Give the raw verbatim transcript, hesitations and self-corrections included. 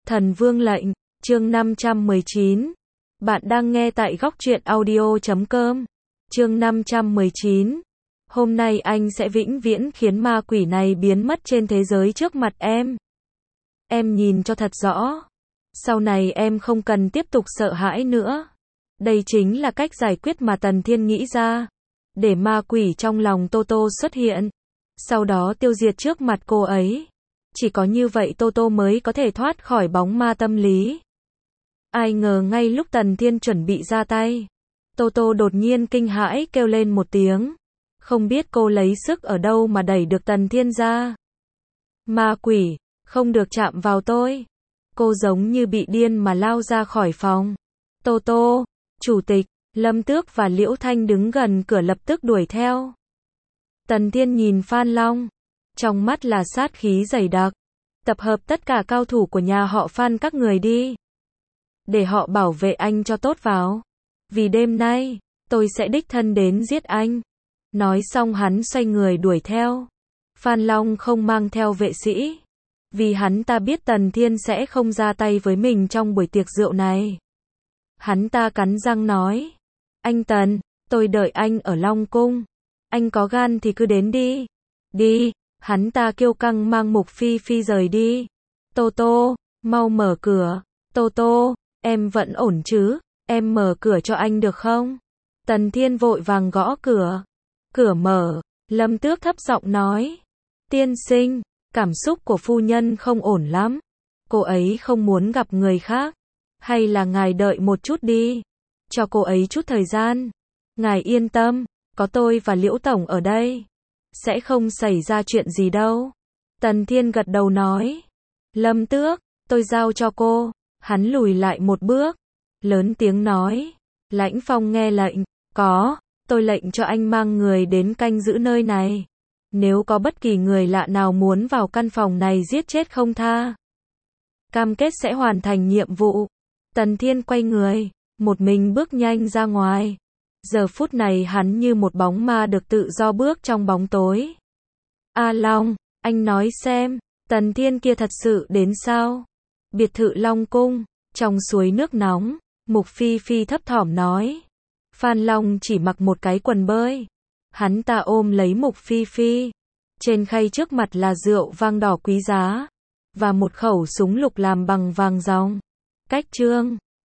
Thần Vương lệnh, chương năm trăm mười chín. Bạn đang nghe tại góc truyện audio chấm com. Chương năm trăm mười chín. Hôm nay anh sẽ vĩnh viễn khiến ma quỷ này biến mất trên thế giới trước mặt em. Em nhìn cho thật rõ. Sau này em không cần tiếp tục sợ hãi nữa. Đây chính là cách giải quyết mà Tần Thiên nghĩ ra. Để ma quỷ trong lòng Tô Tô xuất hiện. Sau đó tiêu diệt trước mặt cô ấy. Chỉ có như vậy Tô Tô mới có thể thoát khỏi bóng ma tâm lý. Ai ngờ ngay lúc Tần Thiên chuẩn bị ra tay, Tô Tô đột nhiên kinh hãi kêu lên một tiếng. Không biết cô lấy sức ở đâu mà đẩy được Tần Thiên ra. Ma quỷ, không được chạm vào tôi. Cô giống như bị điên mà lao ra khỏi phòng. Tô Tô, Chủ tịch, Lâm Tước và Liễu Thanh đứng gần cửa lập tức đuổi theo. Tần Thiên nhìn Phan Long, trong mắt là sát khí dày đặc. Tập hợp tất cả cao thủ của nhà họ Phan các người đi. Để họ bảo vệ anh cho tốt vào. Vì đêm nay, tôi sẽ đích thân đến giết anh. Nói xong hắn xoay người đuổi theo. Phan Long không mang theo vệ sĩ. Vì hắn ta biết Tần Thiên sẽ không ra tay với mình trong buổi tiệc rượu này. Hắn ta cắn răng nói. Anh Tần, tôi đợi anh ở Long Cung. Anh có gan thì cứ đến đi. Đi. Hắn ta kiêu căng mang Mục Phi Phi rời đi. Tô Tô, mau mở cửa. Tô Tô, em vẫn ổn chứ? Em mở cửa cho anh được không? Tần Thiên vội vàng gõ cửa. Cửa mở, Lâm Tước thấp giọng nói. Tiên sinh, cảm xúc của phu nhân không ổn lắm. Cô ấy không muốn gặp người khác. Hay là ngài đợi một chút đi. Cho cô ấy chút thời gian. Ngài yên tâm, có tôi và Liễu Tổng ở đây. Sẽ không xảy ra chuyện gì đâu. Tần Thiên gật đầu nói. Lâm Tước, tôi giao cho cô. Hắn lùi lại một bước. Lớn tiếng nói. Lãnh Phong nghe lệnh. Có, tôi lệnh cho anh mang người đến canh giữ nơi này. Nếu có bất kỳ người lạ nào muốn vào căn phòng này giết chết không tha. Cam kết sẽ hoàn thành nhiệm vụ. Tần Thiên quay người. Một mình bước nhanh ra ngoài. Giờ phút này hắn như một bóng ma được tự do bước trong bóng tối. A Long, anh nói xem, Tần Thiên kia thật sự đến sao? Biệt thự Long Cung, trong suối nước nóng, Mục Phi Phi thấp thỏm nói. Phan Long chỉ mặc một cái quần bơi. Hắn ta ôm lấy Mục Phi Phi. Trên khay trước mặt là rượu vang đỏ quý giá. Và một khẩu súng lục làm bằng vàng ròng. Cách chương